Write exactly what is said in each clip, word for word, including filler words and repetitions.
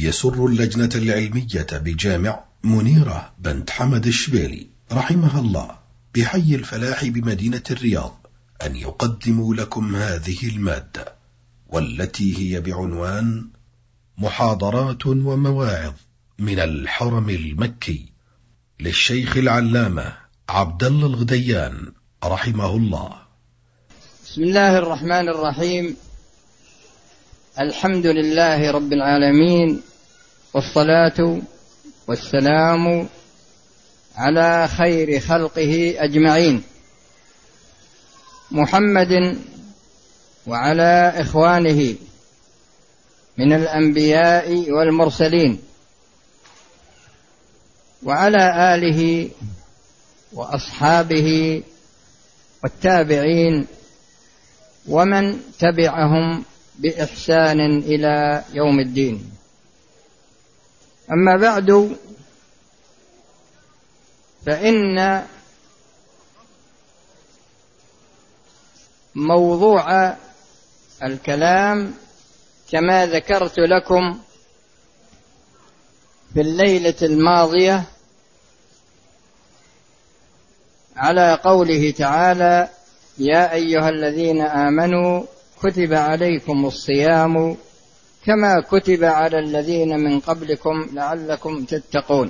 يسر اللجنة العلمية بجامع منيرة بنت حمد الشبيلي رحمها الله بحي الفلاح بمدينة الرياض أن يقدموا لكم هذه المادة، والتي هي بعنوان محاضرات ومواعظ من الحرم المكي للشيخ العلامة عبد الله الغديان رحمه الله. بسم الله الرحمن الرحيم. الحمد لله رب العالمين، والصلاة والسلام على خير خلقه أجمعين، محمد وعلى إخوانه من الأنبياء والمرسلين، وعلى آله وأصحابه والتابعين ومن تبعهم بإحسان إلى يوم الدين. أما بعد، فإن موضوع الكلام كما ذكرت لكم في الليلة الماضية على قوله تعالى: يا أيها الذين آمنوا كتب عليكم الصيام كما كتب على الذين من قبلكم لعلكم تتقون.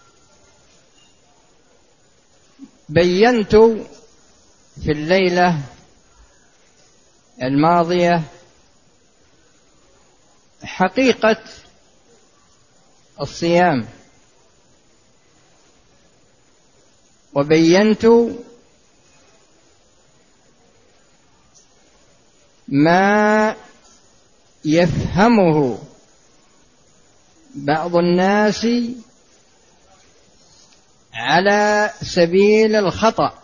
بينت في الليلة الماضية حقيقة الصيام، وبينت ما يفهمه بعض الناس على سبيل الخطأ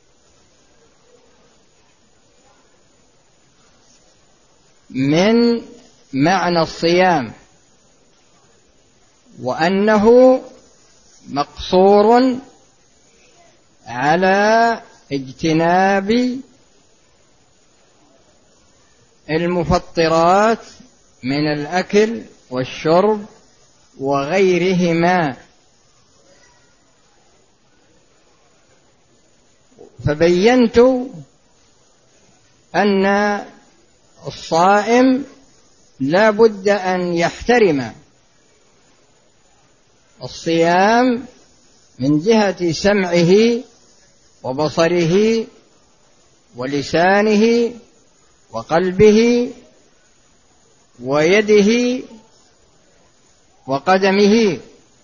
من معنى الصيام، وأنه مقصور على اجتناب المفطرات من الأكل والشرب وغيرهما. فبينت أن الصائم لا بد أن يحترم الصيام من جهة سمعه وبصره ولسانه وقلبه ويده وقدمه،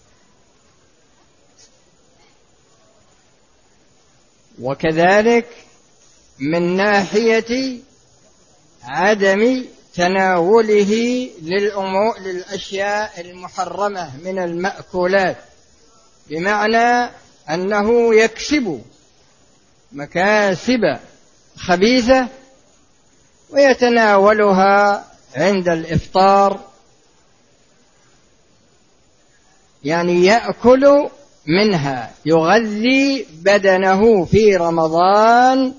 وكذلك من ناحية عدم تناوله للأمور للأشياء المحرمة من المأكولات، بمعنى أنه يكسب مكاسب خبيثة ويتناولها عند الإفطار، يعني يأكل منها، يغذي بدنه في رمضان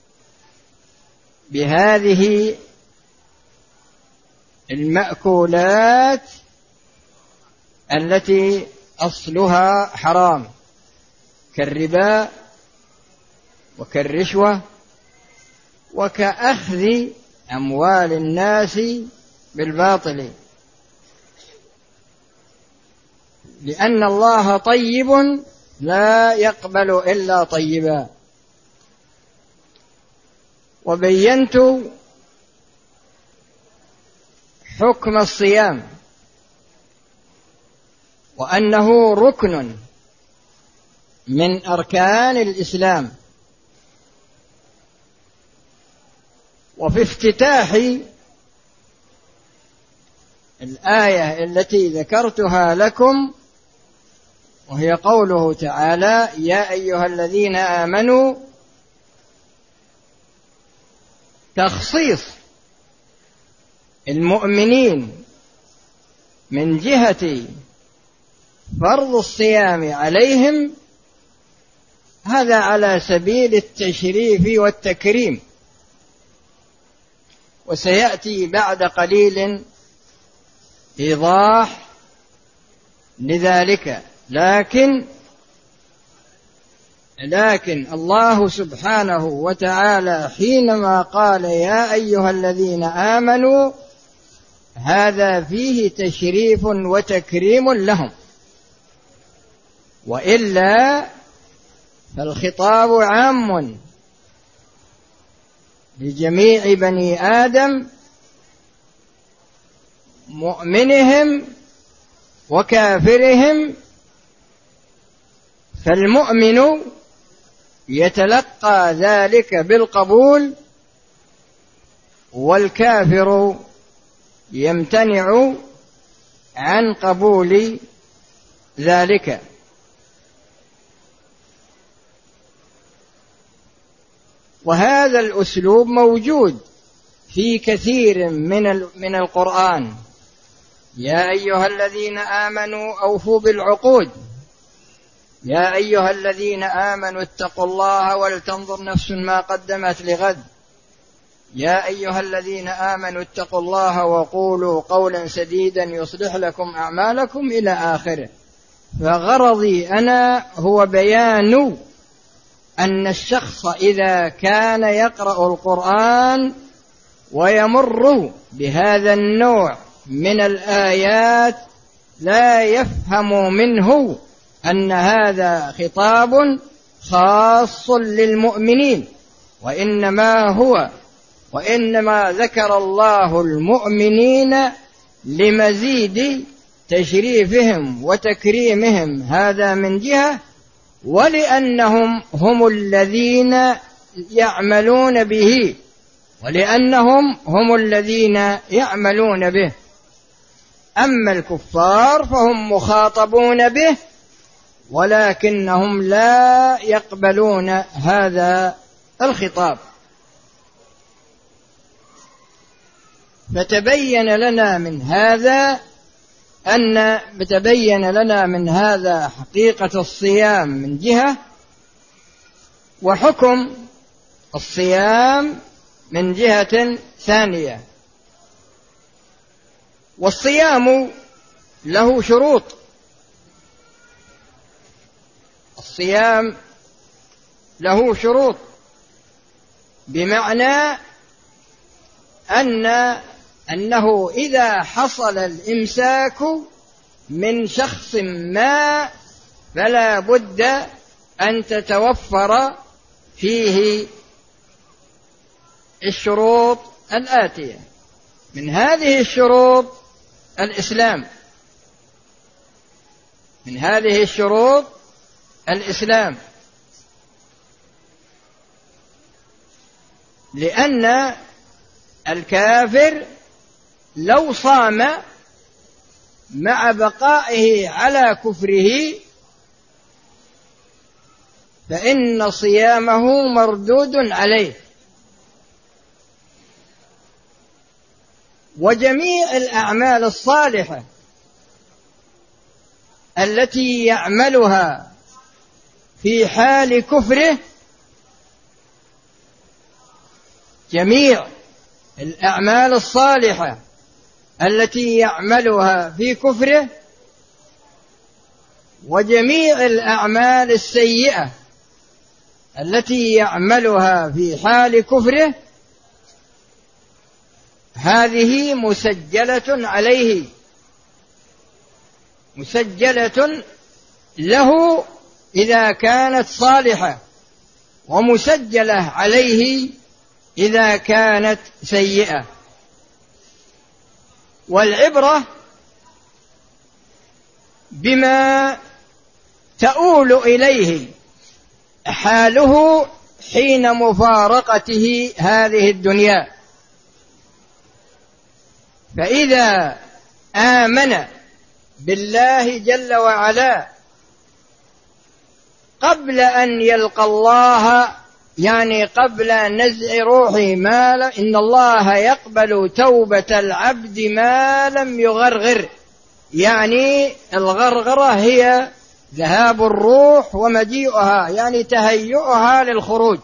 بهذه المأكولات التي أصلها حرام، كالربا وكالرشوة وكأخذ أموال الناس بالباطل، لأن الله طيب لا يقبل إلا طيبا. وبينت حكم الصيام، وأنه ركن من أركان الإسلام. وفي افتتاح الآية التي ذكرتها لكم، وهي قوله تعالى: يا أيها الذين آمنوا، تخصيص المؤمنين من جهة فرض الصيام عليهم، هذا على سبيل التشريف والتكريم، وسيأتي بعد قليل إيضاح لذلك. لكن لكن الله سبحانه وتعالى حينما قال يا أيها الذين آمنوا هذا فيه تشريف وتكريم لهم، وإلا فالخطاب عام لجميع بني آدم مؤمنهم وكافرهم، فالمؤمن يتلقى ذلك بالقبول والكافر يمتنع عن قبول ذلك. وهذا الأسلوب موجود في كثير من من القرآن. يا أيها الذين آمنوا أوفوا بالعقود، يا أيها الذين آمنوا اتقوا الله ولتنظر نفس ما قدمت لغد، يا أيها الذين آمنوا اتقوا الله وقولوا قولا سديدا يصلح لكم أعمالكم إلى آخره. فغرضي أنا هو بيان أن الشخص إذا كان يقرأ القرآن ويمر بهذا النوع من الآيات لا يفهم منه أن هذا خطاب خاص للمؤمنين، وإنما هو وإنما ذكر الله المؤمنين لمزيد تشريفهم وتكريمهم، هذا من جهة، ولأنهم هم الذين يعملون به ولأنهم هم الذين يعملون به. أما الكفار فهم مخاطبون به ولكنهم لا يقبلون هذا الخطاب. فتبين لنا من هذا أن تبين لنا من هذا حقيقة الصيام من جهة، وحكم الصيام من جهة ثانية. والصيام له شروط، الصيام له شروط، بمعنى أن أنه إذا حصل الإمساك من شخص ما فلا بد أن تتوفر فيه الشروط الآتية. من هذه الشروط الإسلام، من هذه الشروط الإسلام، لأن الكافر لو صام مع بقائه على كفره فإن صيامه مردود عليه. وجميع الأعمال الصالحة التي يعملها في حال كفره، جميع الأعمال الصالحة التي يعملها في كفره وجميع الأعمال السيئة التي يعملها في حال كفره، هذه مسجلة عليه، مسجلة له إذا كانت صالحة، ومسجلة عليه إذا كانت سيئة. والعبرة بما تؤول إليه حاله حين مفارقته هذه الدنيا. فإذا آمن بالله جل وعلا قبل أن يلقى الله، يعني قبل نزع روحه، ما ل... إن الله يقبل توبة العبد ما لم يغرغر، يعني الغرغرة هي ذهاب الروح ومجيئها، يعني تهيئها للخروج.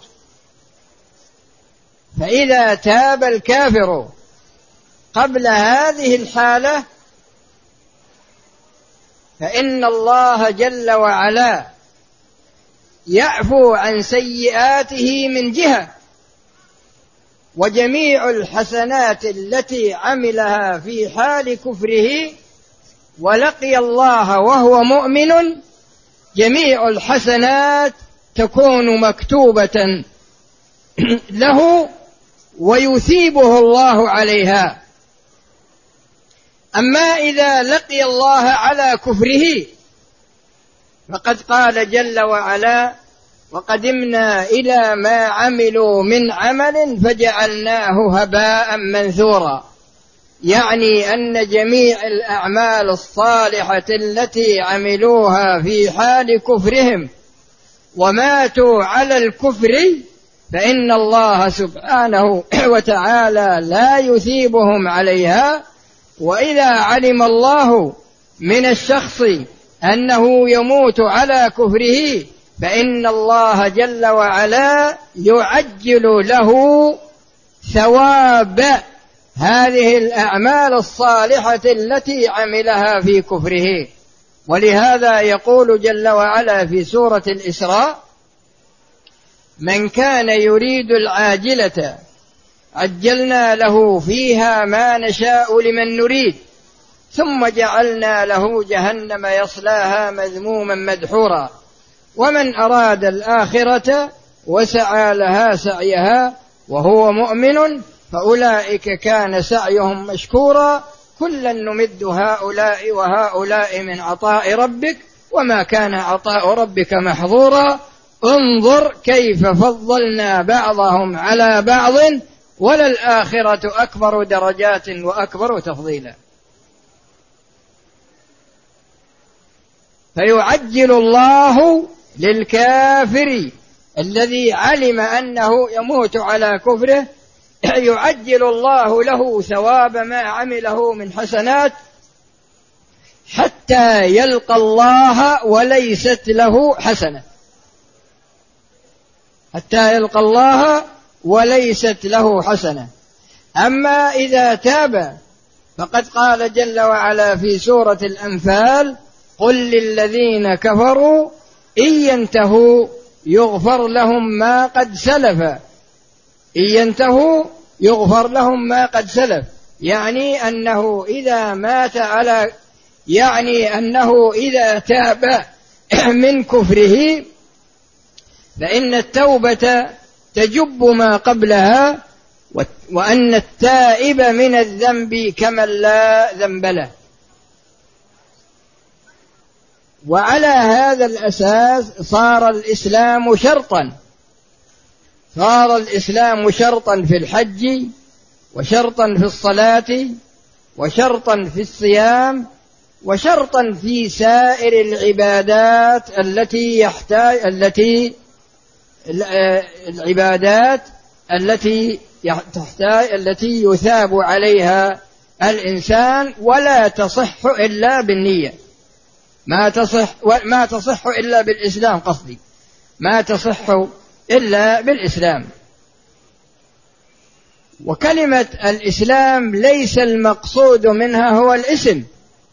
فإذا تاب الكافر قبل هذه الحالة فإن الله جل وعلا يعفو عن سيئاته من جهة، وجميع الحسنات التي عملها في حال كفره ولقي الله وهو مؤمن جميع الحسنات تكون مكتوبة له ويثيبه الله عليها. أما إذا لقي الله على كفره فقد قال جل وعلا: وقدمنا إلى ما عملوا من عمل فجعلناه هباء منثورا، يعني أن جميع الأعمال الصالحة التي عملوها في حال كفرهم وماتوا على الكفر فإن الله سبحانه وتعالى لا يثيبهم عليها. وإذا علم الله من الشخص أنه يموت على كفره فإن الله جل وعلا يعجل له ثواب هذه الأعمال الصالحة التي عملها في كفره. ولهذا يقول جل وعلا في سورة الإسراء: من كان يريد العاجلة عجلنا له فيها ما نشاء لمن نريد ثم جعلنا له جهنم يصلاها مذموما مدحورا ومن أراد الآخرة وسعى لها سعيها وهو مؤمن فأولئك كان سعيهم مشكورا كلا نمد هؤلاء وهؤلاء من عطاء ربك وما كان عطاء ربك محظورا انظر كيف فضلنا بعضهم على بعض وللآخرة أكبر درجات وأكبر تفضيلا. فيعجل الله للكافر الذي علم أنه يموت على كفره، يعجل الله له ثواب ما عمله من حسنات حتى يلقى الله وليست له حسنة، حتى يلقى الله وليست له حسنة. أما إذا تاب فقد قال جل وعلا في سورة الأنفال: قل للذين كفروا إن ينتهوا يغفر لهم ما قد سلف، إن ينتهوا يغفر لهم ما قد سلف، يعني أنه إذا مات على يعني أنه إذا تاب من كفره فإن التوبة تجب ما قبلها، وأن التائب من الذنب كمن لا ذنب له. وعلى هذا الأساس صار الإسلام شرطا، صار الإسلام شرطا في الحج وشرطا في الصلاة وشرطا في الصيام وشرطا في سائر العبادات التي يحتاج التي العبادات التي تحتاج التي يثاب عليها الإنسان، ولا تصح إلا بالنية، ما تصح ما تصح إلا بالإسلام، قصدي ما تصح إلا بالإسلام. وكلمة الإسلام ليس المقصود منها هو الاسم،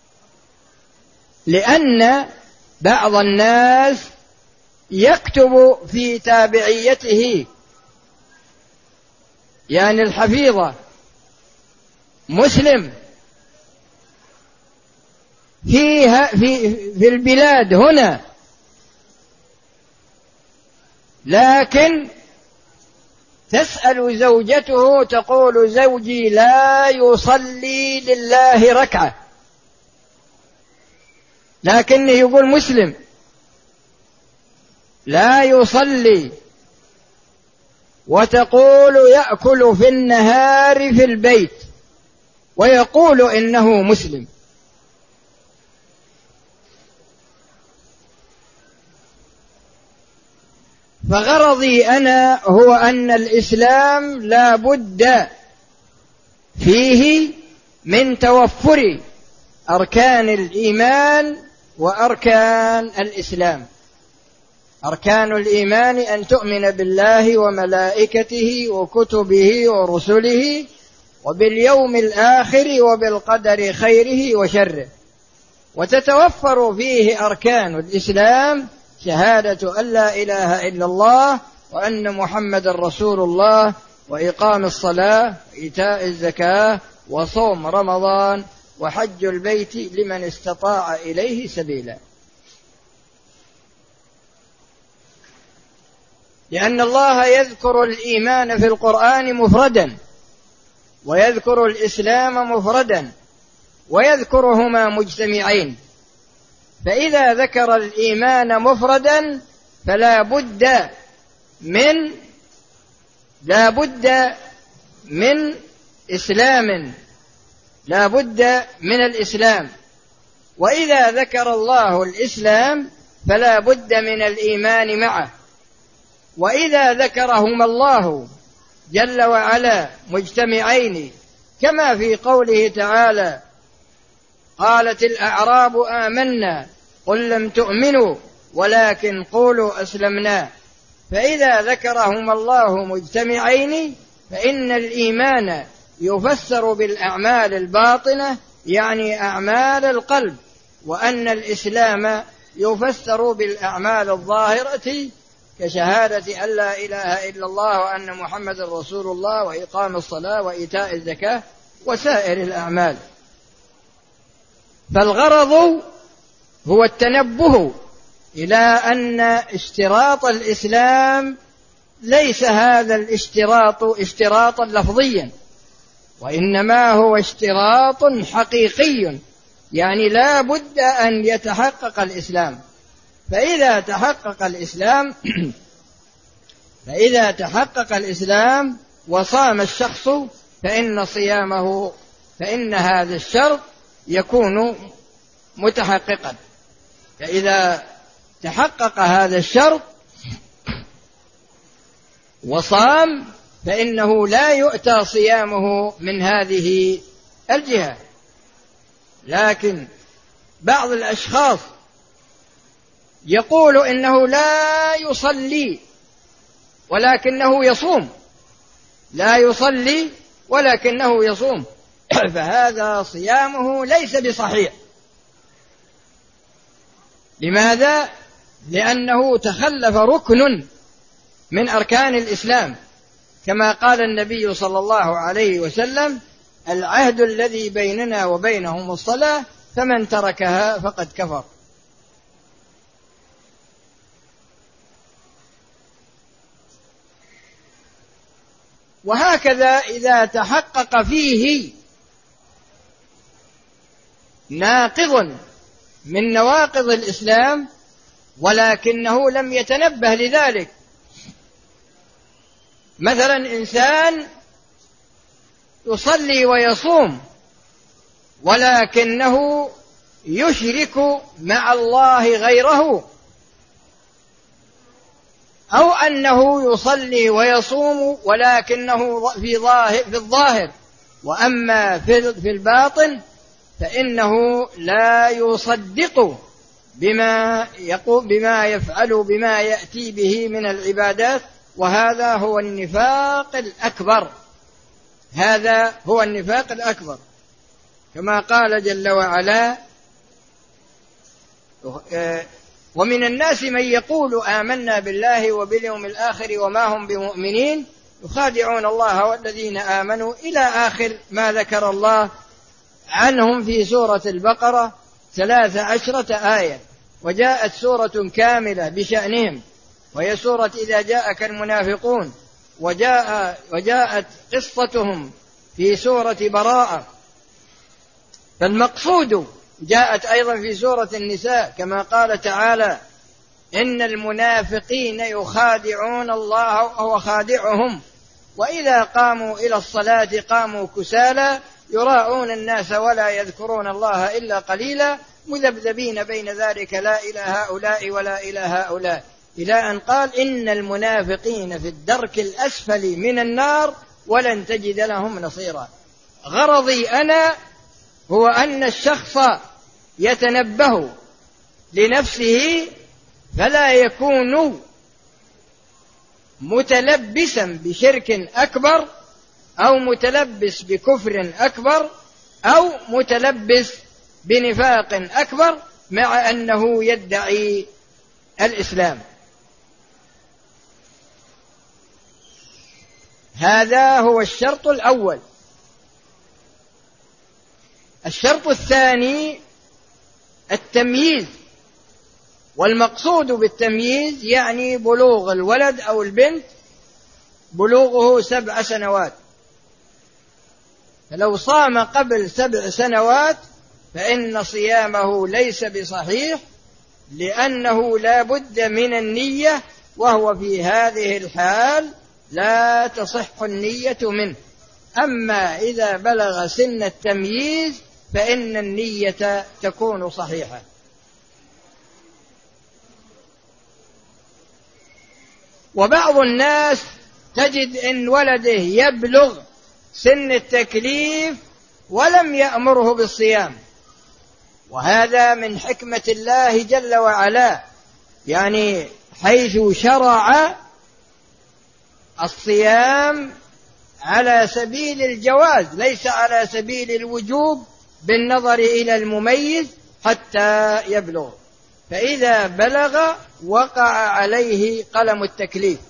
لأن بعض الناس يكتب في تابعيته يعني الحفيظة مسلم فيها في في البلاد هنا، لكن تسأل زوجته تقول: زوجي لا يصلي لله ركعة، لكنه يقول مسلم لا يصلي، وتقول يأكل في النهار في البيت ويقول إنه مسلم. فغرضي أنا هو أن الإسلام لا بد فيه من توفر أركان الإيمان وأركان الإسلام. أركان الإيمان أن تؤمن بالله وملائكته وكتبه ورسله وباليوم الآخر وبالقدر خيره وشره. وتتوفر فيه أركان الإسلام: شهادة أن لا إله إلا الله وأن محمد رسول الله، وإقام الصلاة، وإيتاء الزكاة، وصوم رمضان، وحج البيت لمن استطاع إليه سبيلا. لأن الله يذكر الإيمان في القرآن مفردا، ويذكر الإسلام مفردا، ويذكرهما مجتمعين. فإذا ذكر الإيمان مفردا فلا بد من لا بد من إسلام لا بد من الإسلام، وإذا ذكر الله الإسلام فلا بد من الإيمان معه. وإذا ذكرهما الله جل وعلا مجتمعين، كما في قوله تعالى: قالت الأعراب آمنا قل لم تؤمنوا ولكن قولوا أسلمنا. فإذا ذكرهما الله مجتمعين فإن الإيمان يفسر بالأعمال الباطنة، يعني أعمال القلب، وأن الإسلام يفسر بالأعمال الظاهرة كشهادة أن لا إله إلا الله وأن محمد رسول الله، وإقام الصلاة، وإيتاء الزكاة، وسائر الأعمال. فالغرض هو التنبه إلى أن اشتراط الإسلام ليس هذا الاشتراط اشتراطا لفظيا، وإنما هو اشتراط حقيقي، يعني لا بد أن يتحقق الإسلام. فإذا تحقق الإسلام فإذا تحقق الإسلام وصام الشخص فإن صيامه فإن هذا الشرط يكون متحققا. فإذا تحقق هذا الشرط وصام فإنه لا يؤتى صيامه من هذه الجهة. لكن بعض الأشخاص يقول إنه لا يصلي ولكنه يصوم، لا يصلي ولكنه يصوم، فهذا صيامه ليس بصحيح. لماذا؟ لأنه تخلف ركن من أركان الإسلام، كما قال النبي صلى الله عليه وسلم: العهد الذي بيننا وبينهم الصلاة فمن تركها فقد كفر. وهكذا إذا تحقق فيه ناقض من نواقض الإسلام ولكنه لم يتنبه لذلك، مثلا إنسان يصلي ويصوم ولكنه يشرك مع الله غيره، أو أنه يصلي ويصوم ولكنه في ظاهر في الظاهر وأما في الباطن فإنه لا يصدق بما يقول بما يفعل بما يأتي به من العبادات، وهذا هو النفاق الأكبر. هذا هو النفاق الأكبر، كما قال جل وعلا: ومن الناس من يقول آمنا بالله وباليوم الآخر وما هم بمؤمنين يخادعون الله والذين آمنوا، إلى آخر ما ذكر الله عنهم في سورة البقرة ثلاث عشرة آية، وجاءت سورة كاملة بشأنهم، وهي سورة إذا جاءك المنافقون، وجاء وجاءت قصتهم في سورة براءة. فالمقصود جاءت أيضا في سورة النساء كما قال تعالى: إن المنافقين يخادعون الله وهو خادعهم وإذا قاموا إلى الصلاة قاموا كسالى يراءون الناس ولا يذكرون الله إلا قليلا مذبذبين بين ذلك لا إلى هؤلاء ولا إلى هؤلاء، إلى أن قال: إن المنافقين في الدرك الأسفل من النار ولن تجد لهم نصيرا. غرضي أنا هو أن الشخص يتنبه لنفسه فلا يكون متلبسا بشرك أكبر أو متلبس بكفر أكبر أو متلبس بنفاق أكبر مع أنه يدعي الإسلام. هذا هو الشرط الأول. الشرط الثاني التمييز، والمقصود بالتمييز يعني بلوغ الولد أو البنت بلوغه سبع سنوات. فلو صام قبل سبع سنوات فإن صيامه ليس بصحيح، لأنه لا بد من النية، وهو في هذه الحال لا تصح النية منه. أما إذا بلغ سن التمييز فإن النية تكون صحيحة. وبعض الناس تجد إن ولده يبلغ سن التكليف ولم يأمره بالصيام، وهذا من حكمة الله جل وعلا، يعني حيث شرع الصيام على سبيل الجواز ليس على سبيل الوجوب بالنظر إلى المميز حتى يبلغ. فإذا بلغ وقع عليه قلم التكليف،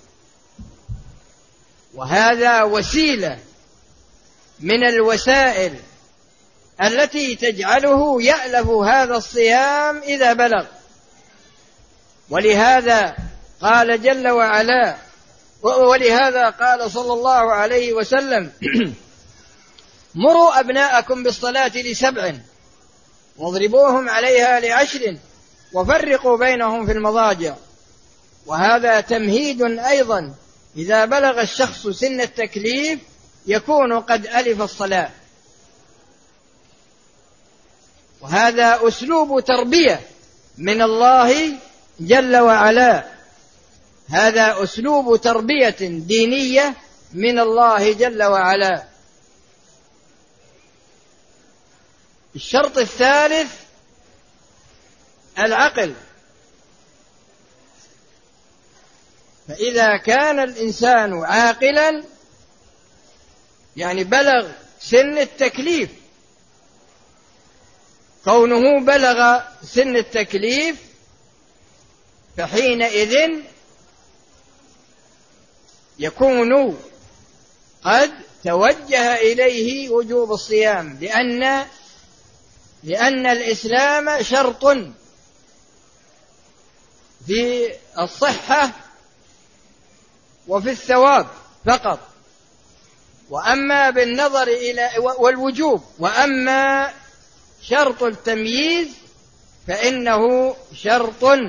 وهذا وسيلة من الوسائل التي تجعله يألف هذا الصيام إذا بلغ. ولهذا قال جل وعلا، ولهذا قال صلى الله عليه وسلم: مروا أبناءكم بالصلاة لسبع واضربوهم عليها لعشر وفرقوا بينهم في المضاجع. وهذا تمهيد أيضا، إذا بلغ الشخص سن التكليف يكون قد ألف الصلاة. وهذا أسلوب تربية من الله جل وعلا، هذا أسلوب تربية دينية من الله جل وعلا. الشرط الثالث العقل. فإذا كان الإنسان عاقلا يعني بلغ سن التكليف، كونه بلغ سن التكليف فحينئذ يكون قد توجه إليه وجوب الصيام، لأن لأن الإسلام شرط في الصحة وفي الثواب فقط، وأما بالنظر إلى والوجوب، وأما شرط التمييز فإنه شرط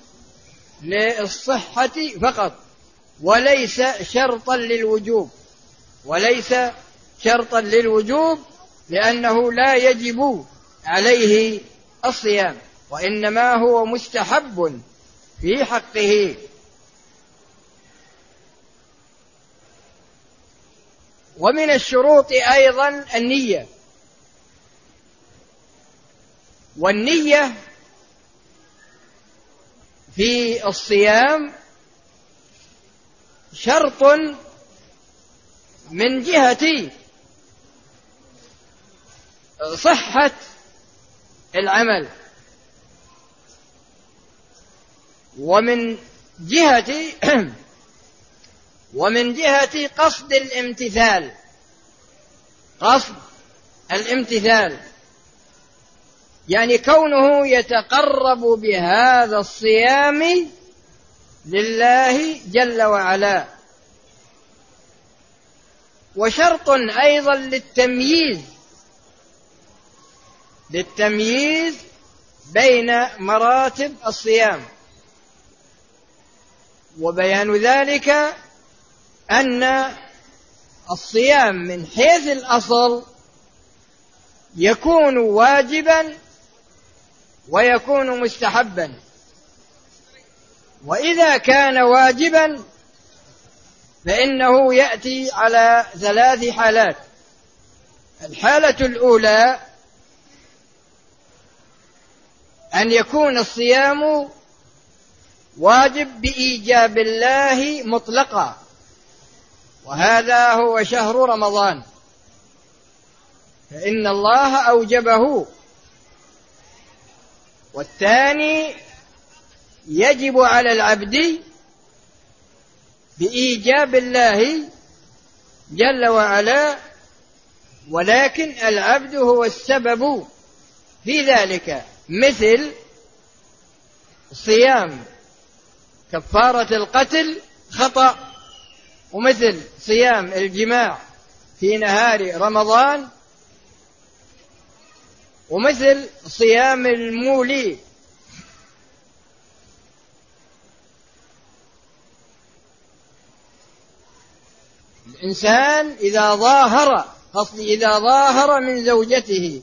للصحة فقط وليس شرطا للوجوب، وليس شرطا للوجوب لأنه لا يجب عليه الصيام، وإنما هو مستحب في حقه. ومن الشروط أيضا النية، والنية في الصيام شرط من جهة صحة العمل، ومن جهة ومن جهة قصد الامتثال، قصد الامتثال يعني كونه يتقرب بهذا الصيام لله جل وعلا. وشرط أيضا للتمييز للتمييز بين مراتب الصيام، وبيان ذلك أن الصيام من حيث الأصل يكون واجبا ويكون مستحبا. وإذا كان واجبا فإنه يأتي على ثلاث حالات. الحالة الأولى أن يكون الصيام واجب بإيجاب الله مطلقا، وهذا هو شهر رمضان، فإن الله أوجبه والثاني يجب على العبد بإيجاب الله جل وعلا، ولكن العبد هو السبب في ذلك، مثل صيام كفارة القتل خطأ، ومثل صيام الجماع في نهار رمضان، ومثل صيام المولي. الإنسان إذا ظاهر قصدي إذا ظاهر من زوجته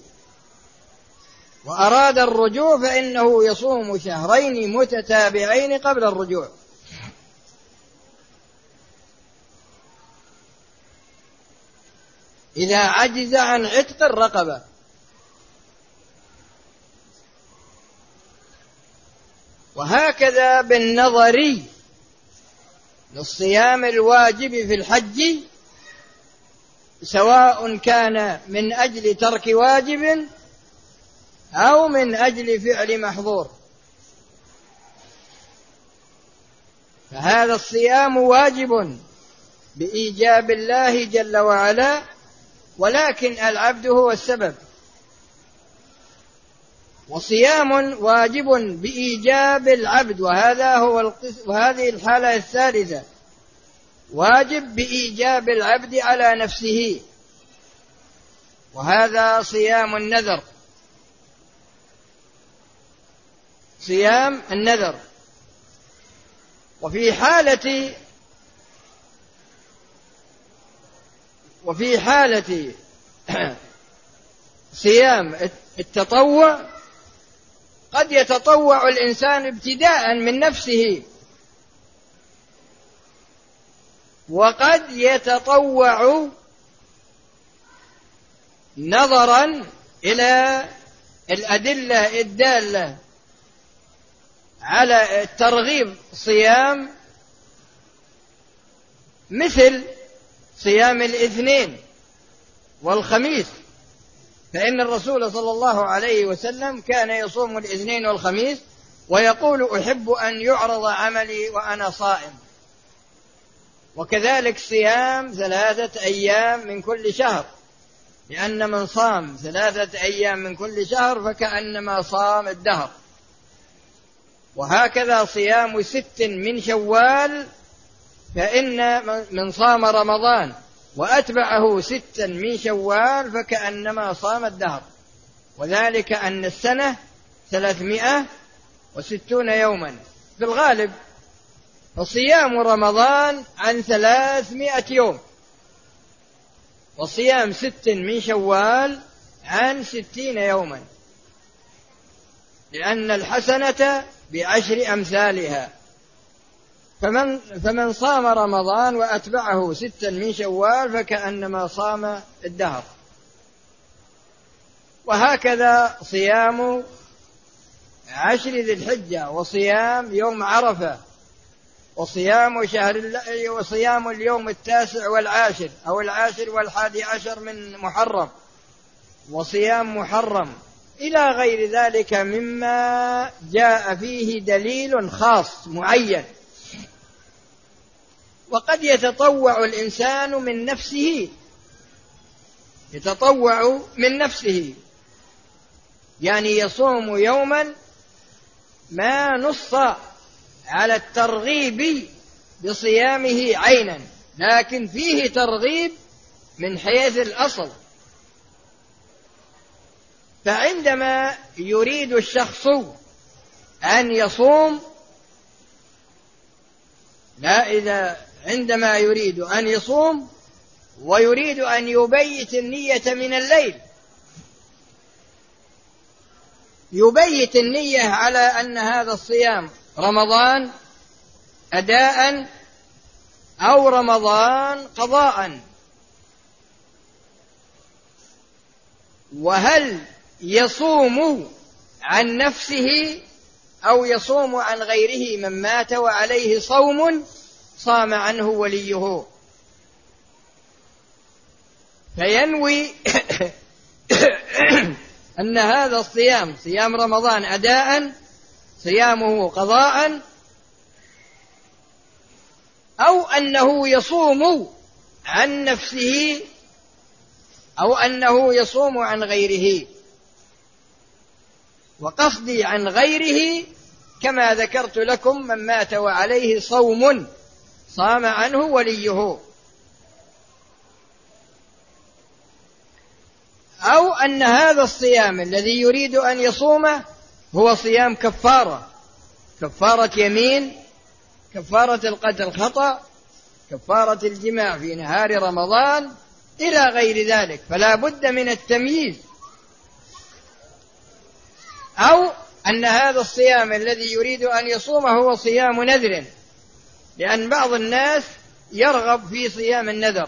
وأراد الرجوع فإنه يصوم شهرين متتابعين قبل الرجوع. إذا عجز عن عتق الرقبة. وهكذا بالنظر للصيام الواجب في الحج، سواء كان من أجل ترك واجب أو من أجل فعل محظور، فهذا الصيام واجب بإيجاب الله جل وعلا، ولكن العبد هو السبب. وصيام واجب بإيجاب العبد، وهذا هو القسم، وهذه الحالة الثالثة، واجب بإيجاب العبد على نفسه، وهذا صيام النذر. صيام النذر. وفي حالة وفي حالة صيام التطوع قد يتطوع الإنسان ابتداء من نفسه، وقد يتطوع نظرا إلى الأدلة الدالة على الترغيب صيام، مثل صيام الاثنين والخميس، فإن الرسول صلى الله عليه وسلم كان يصوم الاثنين والخميس ويقول: أحب أن يعرض عملي وأنا صائم. وكذلك صيام ثلاثة أيام من كل شهر، لأن من صام ثلاثة أيام من كل شهر فكأنما صام الدهر. وهكذا صيام ست من شوال، فإن من صام رمضان وأتبعه ستا من شوال فكأنما صام الدهر، وذلك أن السنة ثلاثمائة وستون يوما في الغالب، فصيام رمضان عن ثلاثمائة يوم، وصيام ست من شوال عن ستين يوما، لأن الحسنة بعشر أمثالها. فمن, فمن صام رمضان وأتبعه ستا من شوال فكأنما صام الدهر. وهكذا صيام عشر ذي الحجة، وصيام يوم عرفة، وصيام شهر وصيام اليوم التاسع والعاشر أو العاشر والحادي عشر من محرم، وصيام محرم، إلى غير ذلك مما جاء فيه دليل خاص معين. وقد يتطوع الإنسان من نفسه، يتطوع من نفسه، يعني يصوم يوما ما نص على الترغيب بصيامه عينا، لكن فيه ترغيب من حيث الأصل. فعندما يريد الشخص أن يصوم، لا إذا عندما يريد أن يصوم ويريد أن يبيت النية من الليل، يبيت النية على أن هذا الصيام رمضان أداء أو رمضان قضاء. وهل يصوم عن نفسه أو يصوم عن غيره من مات وعليه صوم صام عنه وليه؟ فينوي أن هذا الصيام صيام رمضان أداء صيامه قضاء، أو أنه يصوم عن نفسه، أو أنه يصوم عن غيره. وقصدي عن غيره كما ذكرت لكم من مات وعليه صوم صام عنه وليه، أو أن هذا الصيام الذي يريد أن يصومه هو صيام كفارة، كفارة يمين، كفارة القتل خطأ، كفارة الجماع في نهار رمضان إلى غير ذلك، فلا بد من التمييز. أو أن هذا الصيام الذي يريد أن يصومه هو صيام نذر، لأن بعض الناس يرغب في صيام النذر.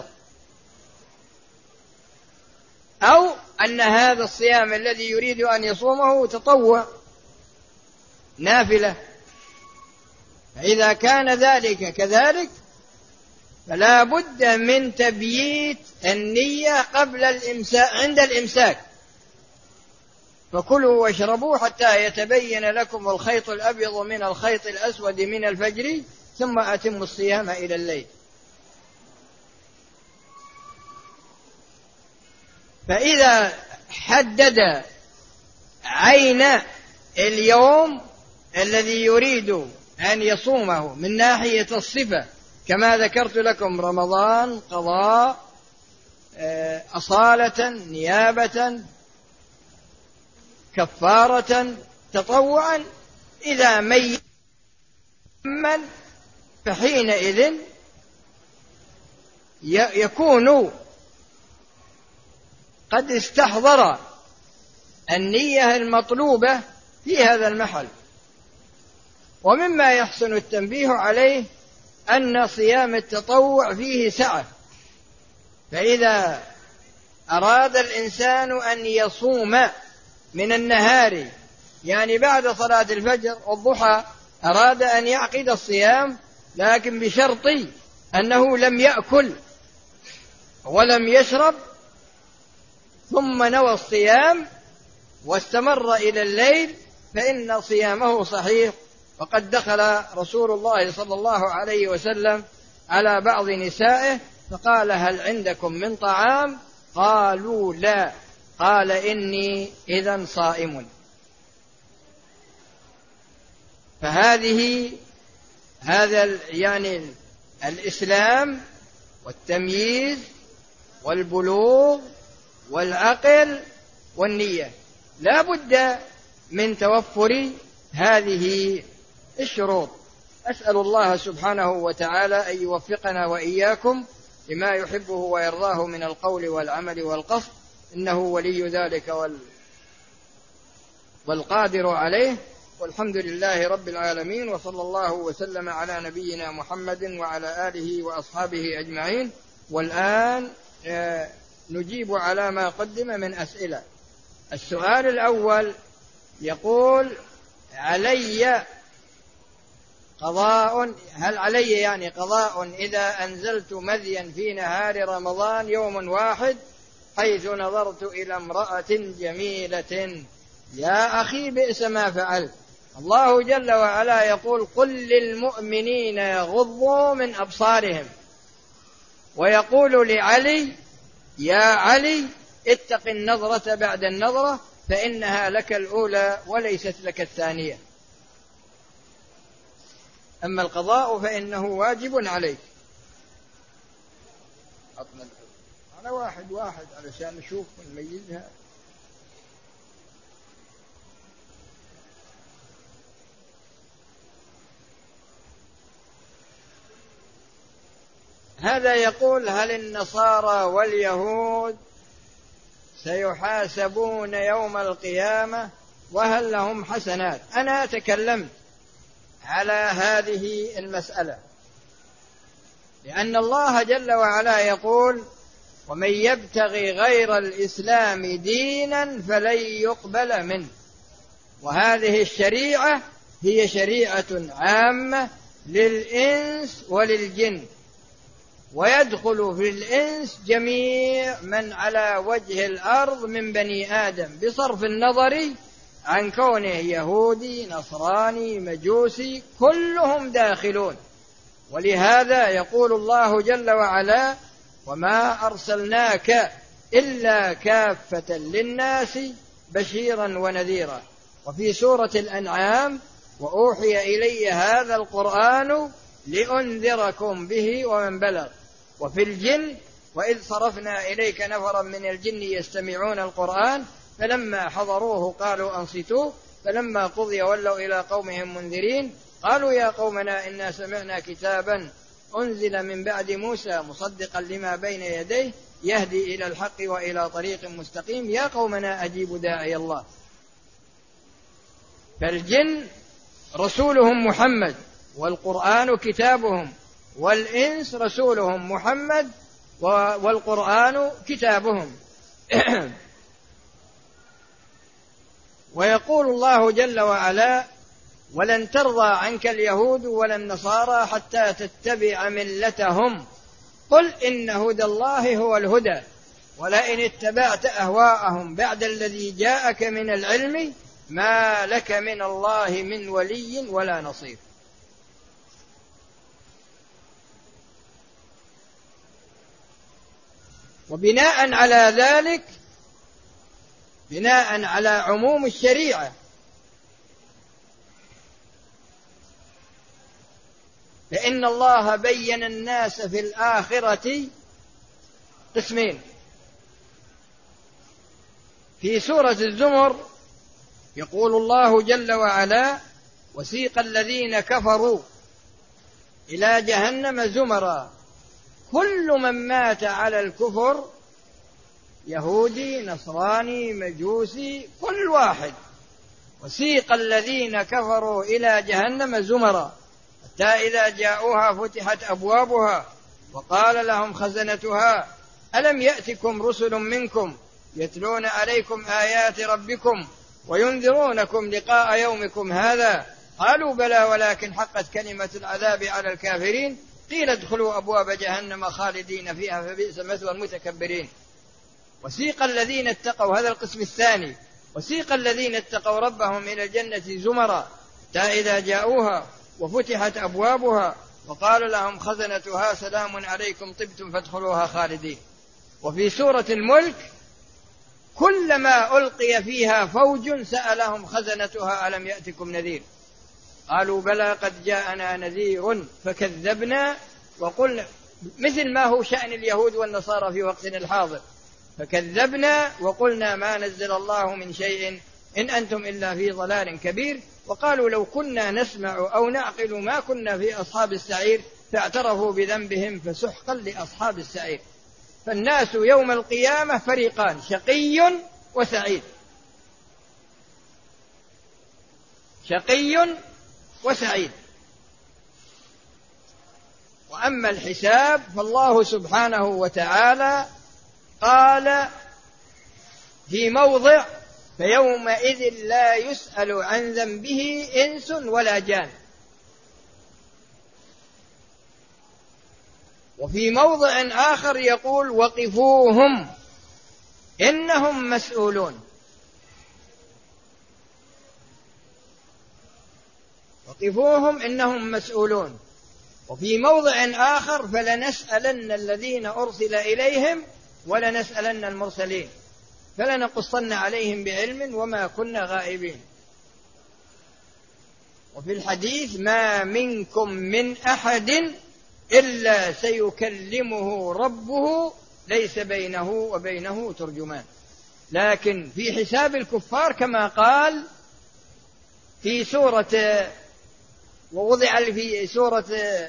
أو أن هذا الصيام الذي يريد أن يصومه تطوع نافلة، فإذا كان ذلك كذلك فلا بد من تبييت النية قبل الإمساك، عند الإمساك. فكلوا واشربوا حتى يتبين لكم الخيط الأبيض من الخيط الأسود من الفجر ثم أتموا الصيام إلى الليل. فإذا حدد عين اليوم الذي يريد أن يصومه من ناحية الصفة كما ذكرت لكم، رمضان قضاء، أصالة، نيابة، كفارة، تطوعا، إذا ميت فحينئذ يكون قد استحضر النية المطلوبة في هذا المحل. ومما يحسن التنبيه عليه أن صيام التطوع فيه سعة، فإذا أراد الإنسان أن يصوم من النهار، يعني بعد صلاة الفجر والضحى، أراد أن يعقد الصيام لكن بشرط أنه لم يأكل ولم يشرب، ثم نوى الصيام واستمر إلى الليل، فإن صيامه صحيح. وقد دخل رسول الله صلى الله عليه وسلم على بعض نسائه فقال: هل عندكم من طعام؟ قالوا: لا. قال: إني إذن صائم. فهذه هذا يعني الإسلام والتمييز والبلوغ والعقل والنية، لا بد من توفر هذه الشروط. أسأل الله سبحانه وتعالى أن يوفقنا وإياكم لما يحبه ويرضاه من القول والعمل والقصد، إنه ولي ذلك وال... والقادر عليه. والحمد لله رب العالمين، وصلى الله وسلم على نبينا محمد وعلى آله وأصحابه أجمعين. والآن نجيب على ما قدم من أسئلة. السؤال الأول يقول: علي قضاء هل علي يعني قضاء إذا أنزلت مذيا في نهار رمضان يوم واحد، حيث نظرت إلى امرأة جميلة؟ يا أخي بئس ما فعلت. الله جل وعلا يقول: قل للمؤمنين يغضوا من أبصارهم. ويقول لعلي: يا علي اتق النظرة بعد النظرة فإنها لك الأولى وليست لك الثانية. أما القضاء فإنه واجب عليك. على واحد واحد علشان نشوف ونميزها. هذا يقول: هل النصارى واليهود سيحاسبون يوم القيامة وهل لهم حسنات؟ أنا تكلمت على هذه المسألة، لأن الله جل وعلا يقول: ومن يبتغي غير الإسلام دينا فلن يقبل منه. وهذه الشريعة هي شريعة عامة للإنس وللجن، ويدخل في الإنس جميع من على وجه الأرض من بني آدم بصرف النظر عن كونه يهودي نصراني مجوسي، كلهم داخلون. ولهذا يقول الله جل وعلا: وما أرسلناك إلا كافة للناس بشيرا ونذيرا. وفي سورة الأنعام: وأوحي إلي هذا القرآن لأنذركم به ومن بلغ. وفي الجن: وإذ صرفنا إليك نفرا من الجن يستمعون القرآن فلما حضروه قالوا أنصتوا فلما قضي ولوا إلى قومهم منذرين قالوا يا قومنا إنا سمعنا كتابا أنزل من بعد موسى مصدقا لما بين يديه يهدي إلى الحق وإلى طريق مستقيم يا قومنا أجيبوا داعي الله. فالجن رسولهم محمد والقرآن كتابهم، والإنس رسولهم محمد والقرآن كتابهم. ويقول الله جل وعلا: ولن ترضى عنك اليهود ولا النصارى حتى تتبع ملتهم قل إن هدى الله هو الهدى ولئن اتبعت أهواءهم بعد الذي جاءك من العلم ما لك من الله من ولي ولا نصير. وبناء على ذلك، بناء على عموم الشريعة، فإن الله بين الناس في الآخرة قسمين. في سورة الزمر يقول الله جل وعلا: وسيق الذين كفروا إلى جهنم زمرا كل من مات على الكفر يهودي نصراني مجوسي كل واحد، وسيق الذين كفروا إلى جهنم زمرا حتى إذا جاءوها فتحت أبوابها وقال لهم خزنتها ألم يأتكم رسل منكم يتلون عليكم آيات ربكم وينذرونكم لقاء يومكم هذا قالوا بلى ولكن حقت كلمة العذاب على الكافرين قيل ادخلوا أبواب جهنم خالدين فيها فبئس مثوى المتكبرين. وسيق الذين اتقوا، هذا القسم الثاني، وسيق الذين اتقوا ربهم إلى الجنة زمرا حتى إذا جاءوها وفتحت أبوابها وقال لهم خزنتها سلام عليكم طبتم فادخلوها خالدين. وفي سورة الملك: كلما ألقي فيها فوج سألهم خزنتها ألم يأتكم نذير قالوا بلى قد جاءنا نذير فكذبنا وقلنا، مثل ما هو شأن اليهود والنصارى في وقتنا الحاضر، فكذبنا وقلنا ما نزل الله من شيء إن أنتم إلا في ضلال كبير وقالوا لو كنا نسمع أو نعقل ما كنا في أصحاب السعير فاعترفوا بذنبهم فسحقا لأصحاب السعير. فالناس يوم القيامة فريقان: شقي وسعيد، شقي وسعيد. وأما الحساب فالله سبحانه وتعالى قال في موضع: فيومئذ لا يسأل عن ذنبه إنس ولا جان. وفي موضع آخر يقول: وقفوهم إنهم مسؤولون. وقفوهم إنهم مسؤولون. وفي موضع آخر: فلنسألن الذين أرسل إليهم ولنسألن المرسلين فلنقصن عليهم بعلم وما كنا غائبين. وفي الحديث: ما منكم من أحد إلا سيكلمه ربه ليس بينه وبينه ترجمان. لكن في حساب الكفار كما قال في سورة ووضع في سورة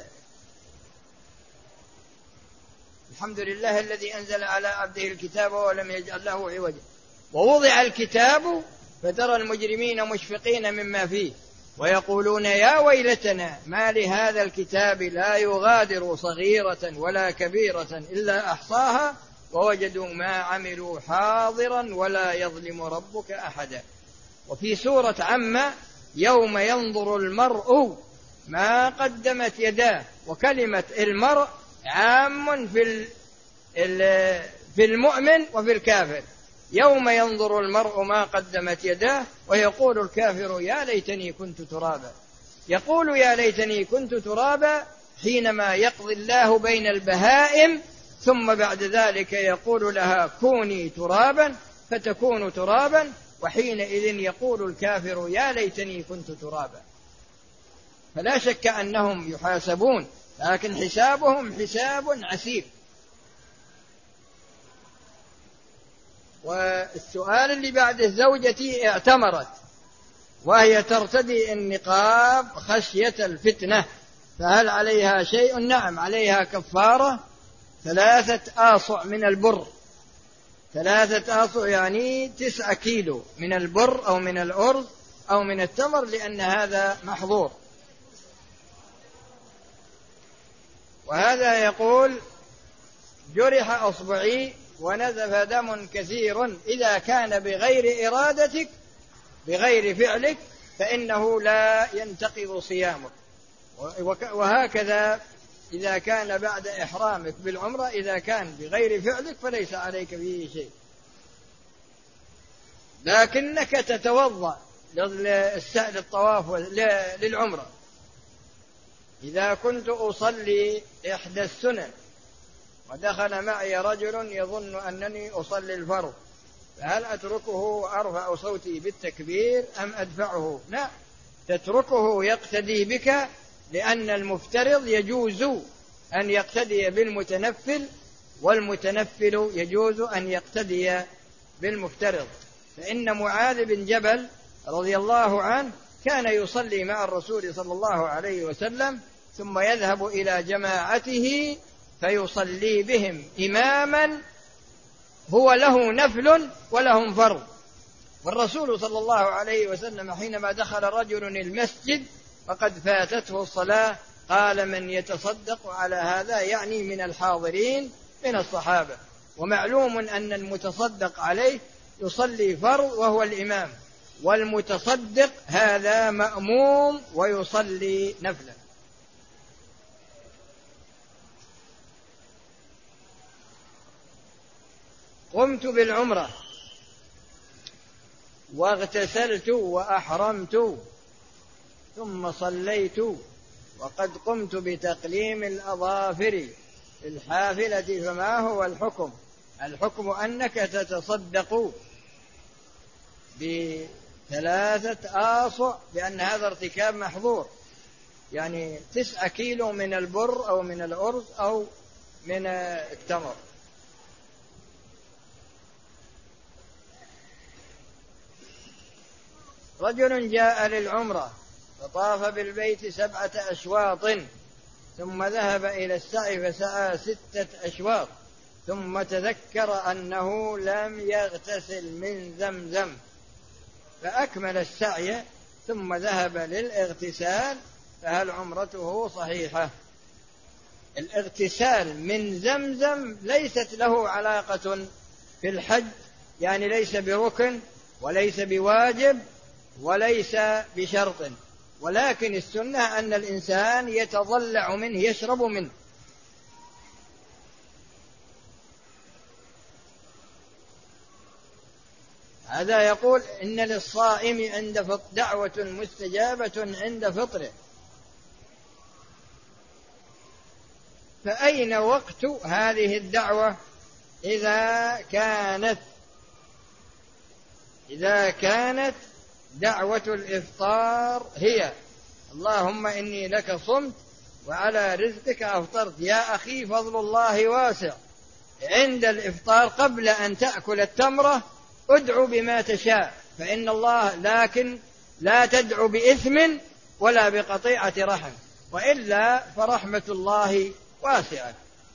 الحمد لله الذي أنزل على عبده الكتاب ولم يجعل له عوجا ووضع الكتاب فترى المجرمين مشفقين مما فيه ويقولون يا ويلتنا ما لهذا الكتاب لا يغادر صغيرة ولا كبيرة إلا أحصاها ووجدوا ما عملوا حاضرا ولا يظلم ربك أحدا. وفي سورة عمّ: يوم ينظر المرء ما قدمت يداه، وكلمة المرء عام في في المؤمن وفي الكافر. يوم ينظر المرء ما قدمت يداه ويقول الكافر يا ليتني كنت ترابا. يقول يا ليتني كنت ترابا حينما يقضي الله بين البهائم، ثم بعد ذلك يقول لها كوني ترابا فتكون ترابا، وحينئذ يقول الكافر يا ليتني كنت ترابا. فلا شك أنهم يحاسبون، لكن حسابهم حساب عسير. والسؤال اللي بعد زوجتي اعتمرت وهي ترتدي النقاب خشية الفتنة، فهل عليها شيء؟ نعم، عليها كفارة ثلاثة آصع من البر. ثلاثة آصع يعني تسعة كيلو من البر أو من الأرز أو من التمر، لأن هذا محظور. وهذا يقول جرح أصبعي ونزف دم كثير، إذا كان بغير إرادتك بغير فعلك فإنه لا ينتقض صيامك، وهكذا إذا كان بعد إحرامك بالعمرة، إذا كان بغير فعلك فليس عليك فيه شيء، لكنك تتوضأ للطواف للعمرة. إذا كنت أصلي إحدى السنن ودخل معي رجل يظن أنني أصلي الفرض، فهل أتركه وأرفع صوتي بالتكبير أم أدفعه؟ لا، تتركه يقتدي بك، لأن المفترض يجوز أن يقتدي بالمتنفل، والمتنفل يجوز أن يقتدي بالمفترض. فإن معاذ بن جبل رضي الله عنه كان يصلي مع الرسول صلى الله عليه وسلم، ثم يذهب إلى جماعته فيصلي بهم إماما هو له نفل ولهم فرض. والرسول صلى الله عليه وسلم حينما دخل رجل المسجد فقد فاتته الصلاة قال من يتصدق على هذا؟ يعني من الحاضرين من الصحابة. ومعلوم أن المتصدق عليه يصلي فرض وهو الإمام، والمتصدق هذا مأموم ويصلي نفلا. قمت بالعمرة واغتسلت وأحرمت ثم صليت، وقد قمت بتقليم الأظافر في الحافلة، فما هو الحكم؟ الحكم أنك تتصدق بثلاثة آصع، لأن هذا ارتكاب محظور، يعني تسعة كيلو من البر أو من الأرز أو من التمر. رجل جاء للعمرة فطاف بالبيت سبعة أشواط، ثم ذهب إلى السعي فسعى ستة أشواط، ثم تذكر أنه لم يغتسل من زمزم فأكمل السعي ثم ذهب للاغتسال، فهل عمرته صحيحة؟ الاغتسال من زمزم ليست له علاقة في الحج، يعني ليس بركن وليس بواجب وليس بشرط، ولكن السنة أن الإنسان يتضلع منه، يشرب منه. هذا يقول إن للصائم عند فطر دعوة مستجابة عند فطره، فأين وقت هذه الدعوة إذا كانت إذا كانت دعوة الإفطار هي اللهم إني لك صمت وعلى رزقك أفطرت؟ يا أخي فضل الله واسع، عند الإفطار قبل أن تأكل التمرة ادعو بما تشاء، فإن الله لكن لا تدعو بإثم ولا بقطيعة رحم، وإلا فرحمة الله واسعة.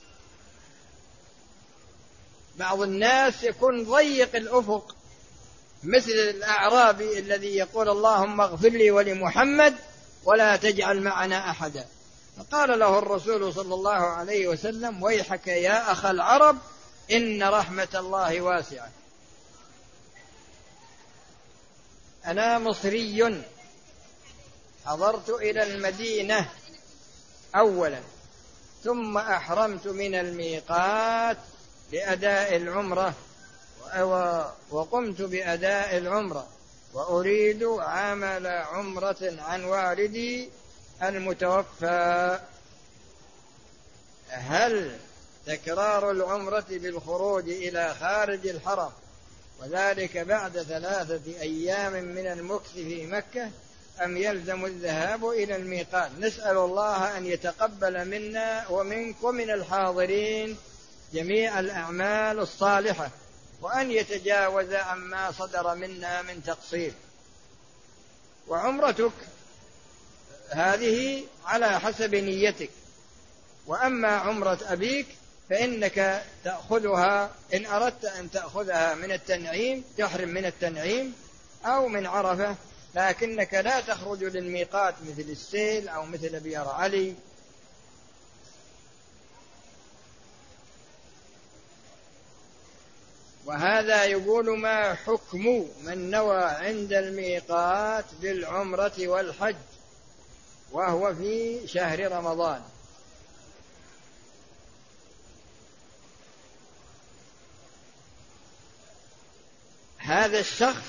بعض الناس يكون ضيق الأفق، مثل الأعرابي الذي يقول اللهم اغفر لي ولمحمد ولا تجعل معنا أحدا، فقال له الرسول صلى الله عليه وسلم ويحك يا أخ العرب إن رحمة الله واسعة. أنا مصري حضرت إلى المدينة أولا، ثم أحرمت من الميقات لأداء العمرة وقمت بأداء العمرة وأريد عمل عمرة عن والدي المتوفى، هل تكرار العمرة بالخروج إلى خارج الحرم وذلك بعد ثلاثة أيام من المكث في مكة أم يلزم الذهاب إلى الميقات؟ نسأل الله أن يتقبل منا ومنكم من الحاضرين جميع الأعمال الصالحة، وأن يتجاوز عما صدر منا من تقصير. وعمرتك هذه على حسب نيتك، وأما عمرة أبيك فإنك تأخذها إن أردت أن تأخذها من التنعيم، تحرم من التنعيم أو من عرفة، لكنك لا تخرج للميقات مثل السيل أو مثل بئر علي. وهذا يقول: ما حكم من نوى عند الميقات بالعمرة والحج وهو في شهر رمضان؟ هذا الشخص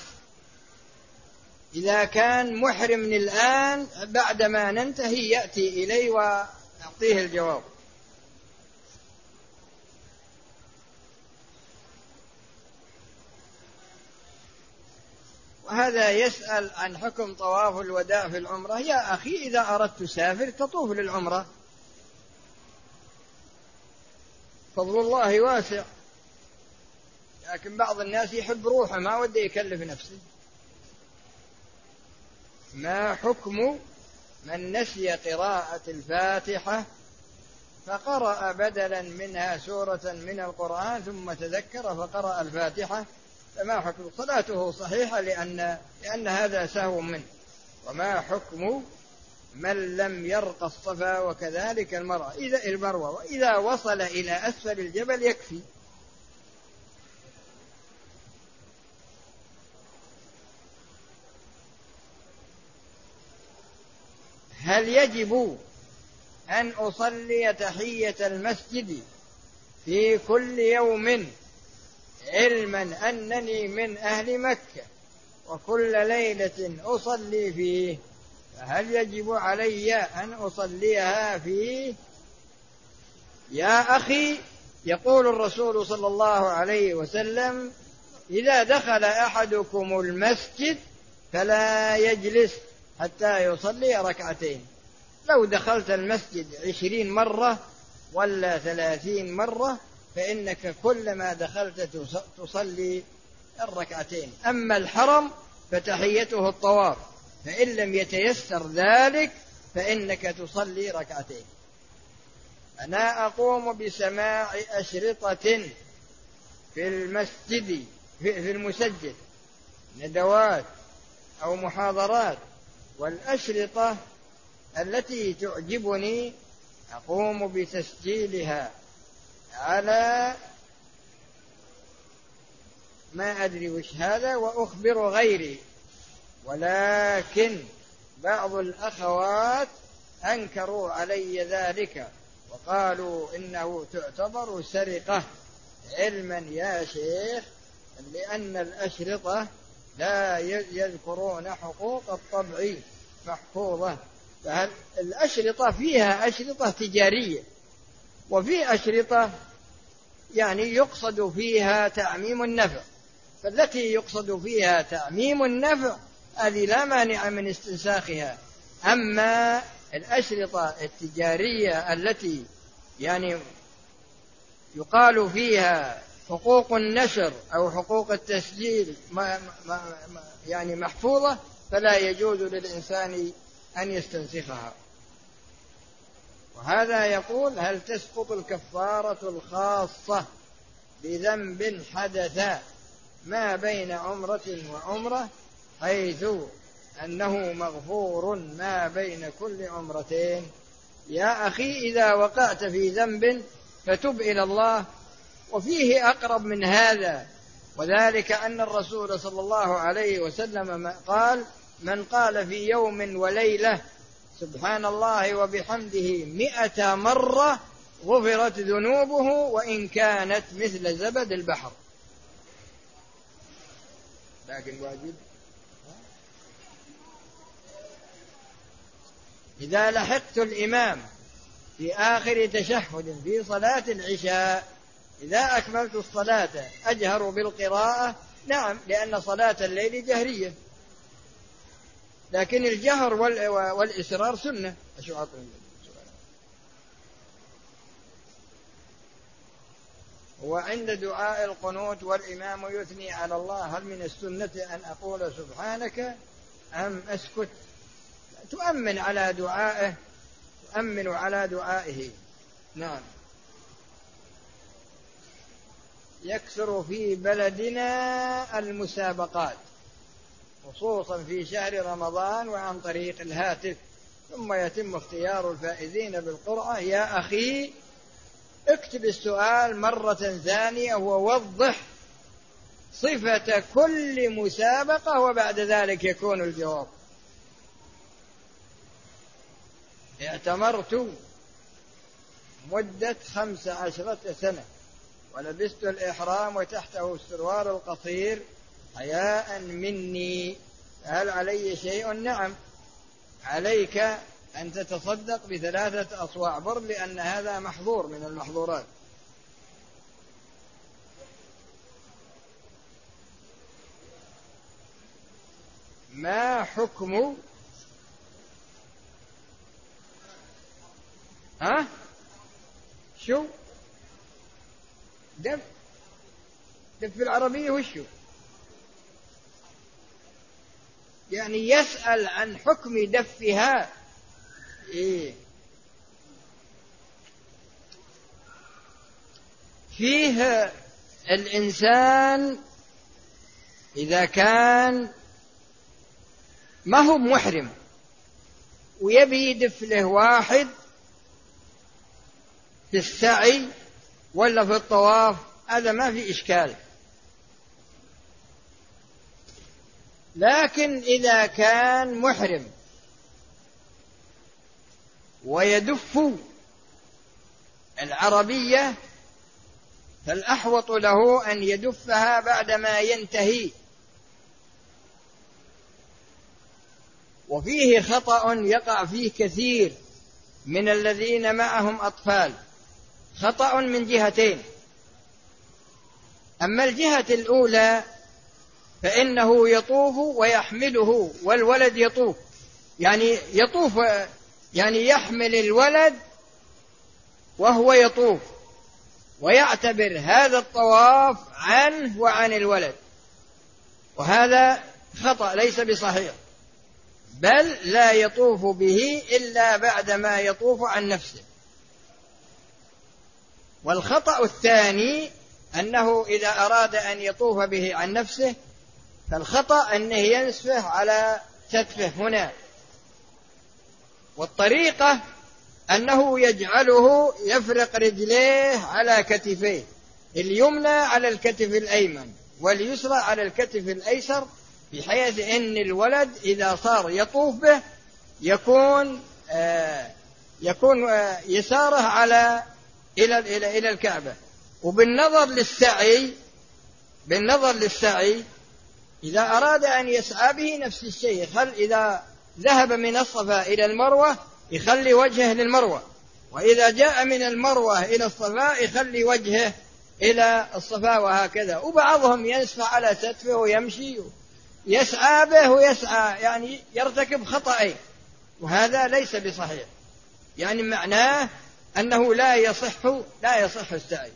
إذا كان محرم من الآن بعدما ننتهي يأتي إلي وأعطيه الجواب. وهذا يسأل عن حكم طواف الوداع في العمرة. يا أخي، إذا أردت تسافر تطوف للعمرة، فضل الله واسع، لكن بعض الناس يحب روحه ما وده يكلف نفسه. ما حكم من نسي قراءة الفاتحة فقرأ بدلا منها سورة من القرآن ثم تذكر فقرأ الفاتحة، فما حكم؟ صلاته صحيحة لأن, لأن هذا سهو منه. وما حكم من لم يرق الصفا وكذلك المروة إذا المروة وإذا وصل إلى أسفل الجبل يكفي؟ هل يجب أن أصلي تحية المسجد في كل يوم علما أنني من أهل مكة وكل ليلة أصلي فيه، فهل يجب علي أن أصليها فيه؟ يا أخي، يقول الرسول صلى الله عليه وسلم: إذا دخل أحدكم المسجد فلا يجلس حتى يصلي ركعتين. لو دخلت المسجد عشرين مرة ولا ثلاثين مرة فإنك كلما دخلت تصلي الركعتين. أما الحرم فتحيته الطواف، فإن لم يتيسر ذلك فإنك تصلي ركعتين. أنا أقوم بسماع أشرطة في المسجد في المسجد، ندوات أو محاضرات، والأشرطة التي تعجبني أقوم بتسجيلها على ما أدري وش هذا وأخبر غيري، ولكن بعض الأخوات أنكروا علي ذلك وقالوا إنه تعتبر سرقة، علما يا شيخ لأن الأشرطة لا يذكرون حقوق الطبع محفوظة. فالأشرطة فيها أشرطة تجارية وفي أشرطة يعني يقصد فيها تعميم النفع، فالتي يقصد فيها تعميم النفع هذه لا مانع من استنساخها. أما الأشرطة التجارية التي يعني يقال فيها حقوق النشر أو حقوق التسجيل ما ما يعني محفوظة فلا يجوز للإنسان أن يستنسخها. وهذا يقول: هل تسقط الكفارة الخاصة بذنب حدث ما بين عمرة وعمرة حيث أنه مغفور ما بين كل عمرتين؟ يا أخي، إذا وقعت في ذنب فتب إلى الله، وفيه أقرب من هذا، وذلك أن الرسول صلى الله عليه وسلم قال: من قال في يوم وليلة سبحان الله وبحمده مئة مرة غفرت ذنوبه وإن كانت مثل زبد البحر. لكن واجب إذا لحقت الإمام في آخر تشهد في صلاة العشاء إذا أكملت الصلاة أجهر بالقراءة، نعم، لأن صلاة الليل جهرية، لكن الجهر والإسرار سنة. وعند دعاء القنوت والإمام يثني على الله هل من السنة أن أقول سبحانك أم أسكت؟ تؤمن على دعائه، تؤمن على دعائه. نعم. يكثر في بلدنا المسابقات خصوصا في شهر رمضان وعن طريق الهاتف، ثم يتم اختيار الفائزين بالقرعة. يا أخي اكتب السؤال مرة ثانية ووضح صفة كل مسابقة وبعد ذلك يكون الجواب. اعتمرت مدة خمس عشرة سنة ولبست الإحرام وتحته السروال القصير حياء مني، هل علي شيء؟ نعم، عليك أن تتصدق بثلاثة أصواع بر لأن هذا محظور من المحظورات. ما حكم ها شو دف دف العربية وشو يعني؟ يسأل عن حكم دفها. إيه؟ فيه الإنسان إذا كان ما هو محرم ويبي يدف له واحد في السعي ولا في الطواف، هذا ما في إشكال. لكن إذا كان محرم ويدف العربية فالأحوط له أن يدفها بعدما ينتهي. وفيه خطأ يقع فيه كثير من الذين معهم أطفال، خطأ من جهتين. أما الجهة الأولى فإنه يطوف ويحمله والولد يطوف، يعني يطوف يعني يحمل الولد وهو يطوف ويعتبر هذا الطواف عنه وعن الولد، وهذا خطأ ليس بصحيح، بل لا يطوف به إلا بعدما يطوف عن نفسه. والخطأ الثاني أنه إذا أراد أن يطوف به عن نفسه فالخطأ أنه ينسفه على كتفه هنا، والطريقة أنه يجعله يفرق رجليه على كتفيه، اليمنى على الكتف الأيمن واليسرى على الكتف الأيسر، بحيث أن الولد إذا صار يطوف به يكون آه يكون آه يساره على إلى إلى إلى الكعبة. وبالنظر للسعي بالنظر للسعي إذا أراد أن يسعى به نفس الشيء، يخل إذا ذهب من الصفا إلى المروة يخلي وجهه للمروة، وإذا جاء من المروة إلى الصفا يخلي وجهه إلى الصفا، وهكذا. وبعضهم ينسفى على كتفه ويمشي يسعى به ويسعى، يعني يرتكب خطأين، وهذا ليس بصحيح. يعني معناه أنه لا يصح لا يصح السعي.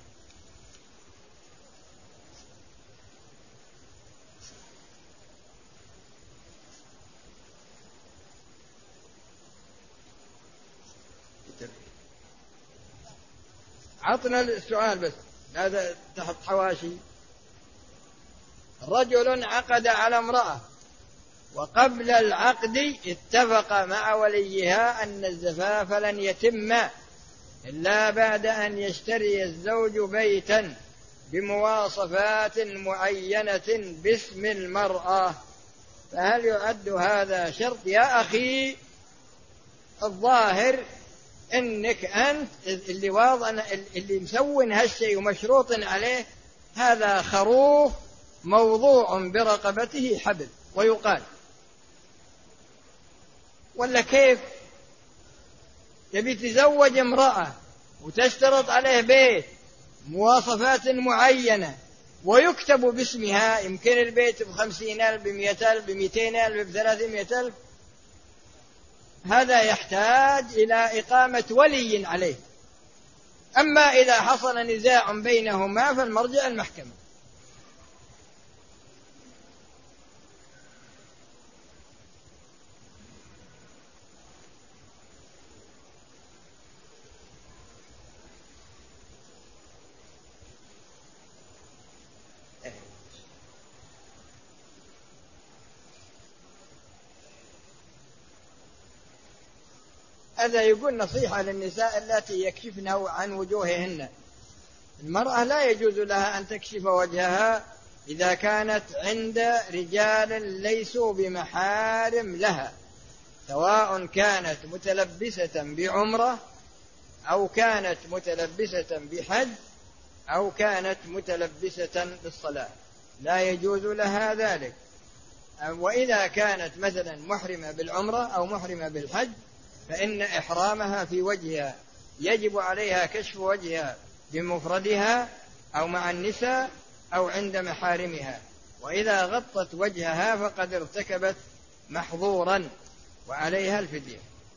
عطنا السؤال بس، هذا تحت حواشي. رجل عقد على امرأة وقبل العقد اتفق مع وليها أن الزفاف لن يتم إلا بعد أن يشتري الزوج بيتا بمواصفات معينة باسم المرأة، فهل يعد هذا شرط؟ يا أخي الظاهر إنك أنت اللي واضع اللي مسوي هالشيء ومشروط عليه، هذا خروف موضوع برقبته حبل ويقال. ولا كيف تبي تزوج امرأة وتشترط عليه بيت مواصفات معينة ويكتب باسمها، يمكن البيت بخمسين ألف بمئة ألف بمئتين ألف بثلاثمائة ألف، هذا يحتاج إلى إقامة ولي عليه. أما إذا حصل نزاع بينهما فالمرجع المحكمة. هذا يقول نصيحة للنساء التي يكشفن عن وجوههن. المرأة لا يجوز لها أن تكشف وجهها إذا كانت عند رجال ليسوا بمحارم لها، سواء كانت متلبسة بعمرة أو كانت متلبسة بحج أو كانت متلبسة بالصلاة، لا يجوز لها ذلك. وإذا كانت مثلا محرمة بالعمرة أو محرمة بالحج فإن إحرامها في وجهها يجب عليها كشف وجهها بمفردها أو مع النساء أو عند محارمها، وإذا غطت وجهها فقد ارتكبت محظورا وعليها الفدية.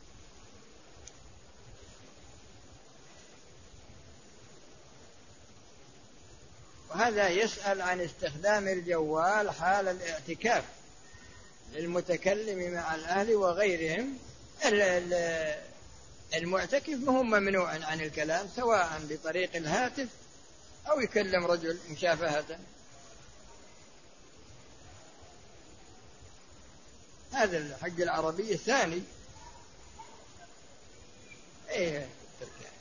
وهذا يسأل عن استخدام الجوال حال الاعتكاف للمتكلم مع الأهل وغيرهم. المعتكف هم ممنوع عن الكلام سواء بطريق الهاتف أو يكلم رجل مشافهة. هذا الحج العربي الثاني. ايه تركيا.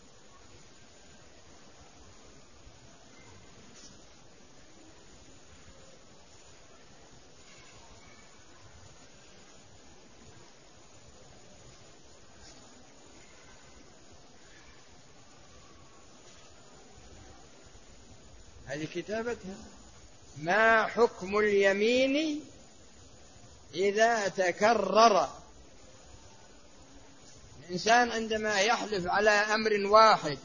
هذه كتابتها. ما حكم اليمين إذا تكرر؟ الإنسان عندما يحلف على أمر واحد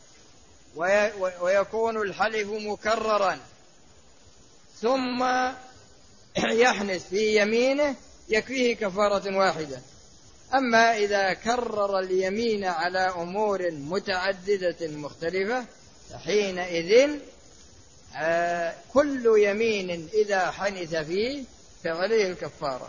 ويكون الحلف مكررا ثم يحنث في يمينه يكفيه كفارة واحدة. أما إذا كرر اليمين على أمور متعددة مختلفة فحينئذ آه كل يمين إذا حنث فيه فعليه الكفارة.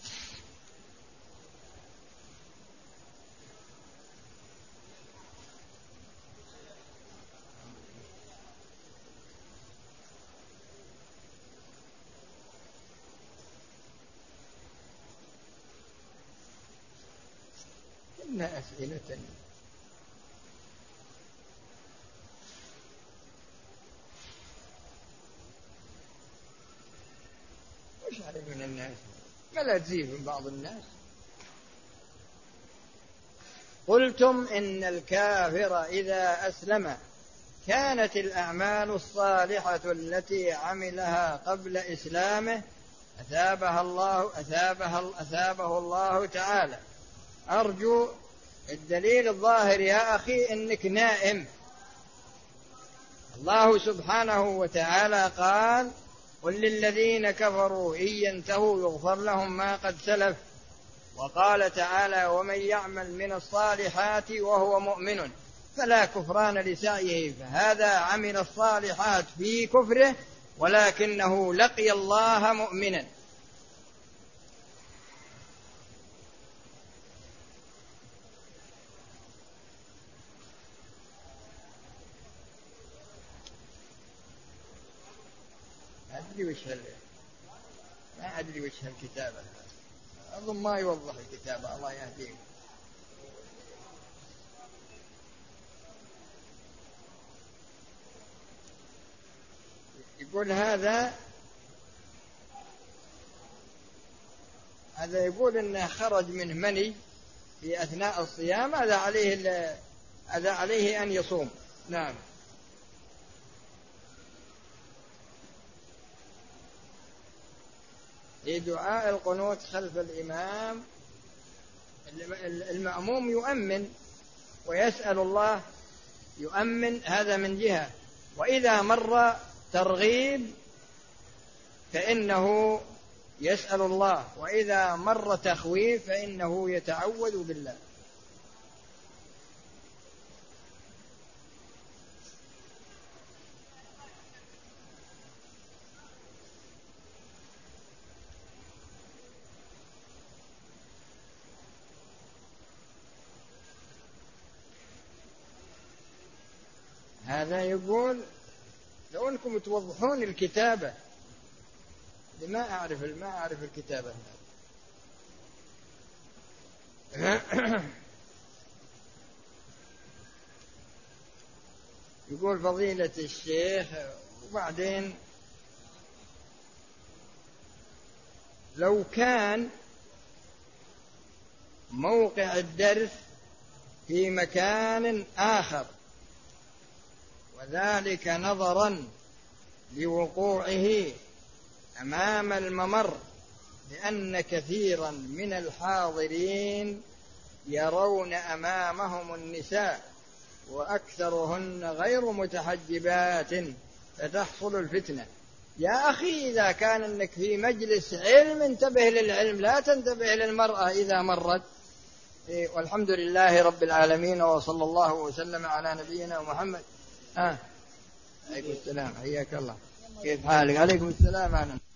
إن أسئلة وش عليه من الناس ما لا تزيد من بعض الناس. قلتم إن الكافر إذا أسلم كانت الأعمال الصالحة التي عملها قبل إسلامه أثابها الله أثابها أثابه الله تعالى. أرجو الدليل الظاهر يا أخي إنك نائم. الله سبحانه وتعالى قال قل للذين كفروا إن ينتهوا يغفر لهم ما قد سلف، وقال تعالى ومن يعمل من الصالحات وهو مؤمن فلا كفران لسعيه، فهذا عمل الصالحات في كفره ولكنه لقي الله مؤمنا. أدري وش هل... ما أدري وش هالكتابة، أظن ما يوضح الكتابة. الله يهديك. يقول هذا هذا يقول إنه خرج من مني في أثناء الصيام هذا عليه هذا عليه أن يصوم. نعم. في دعاء القنوت خلف الإمام المأموم يؤمن ويسأل الله، يؤمن هذا من جهة، وإذا مر ترغيب فإنه يسأل الله، وإذا مر تخويف فإنه يتعوذ بالله. هذا يقول لو أنكم توضحون الكتابة، ما أعرف ما أعرف الكتابة. يقول فضيلة الشيخ، وبعدين لو كان موقع الدرس في مكان آخر وذلك نظرا لوقوعه أمام الممر، لأن كثيرا من الحاضرين يرون أمامهم النساء وأكثرهن غير متحجبات فتحصل الفتنة. يا أخي إذا كان أنك في مجلس علم انتبه للعلم، لا تنتبه للمرأة إذا مرت. والحمد لله رب العالمين، وصلى الله وسلم على نبينا محمد. آه. عليكم السلام، حياك الله، كيف حالك؟ عليكم السلام. أنا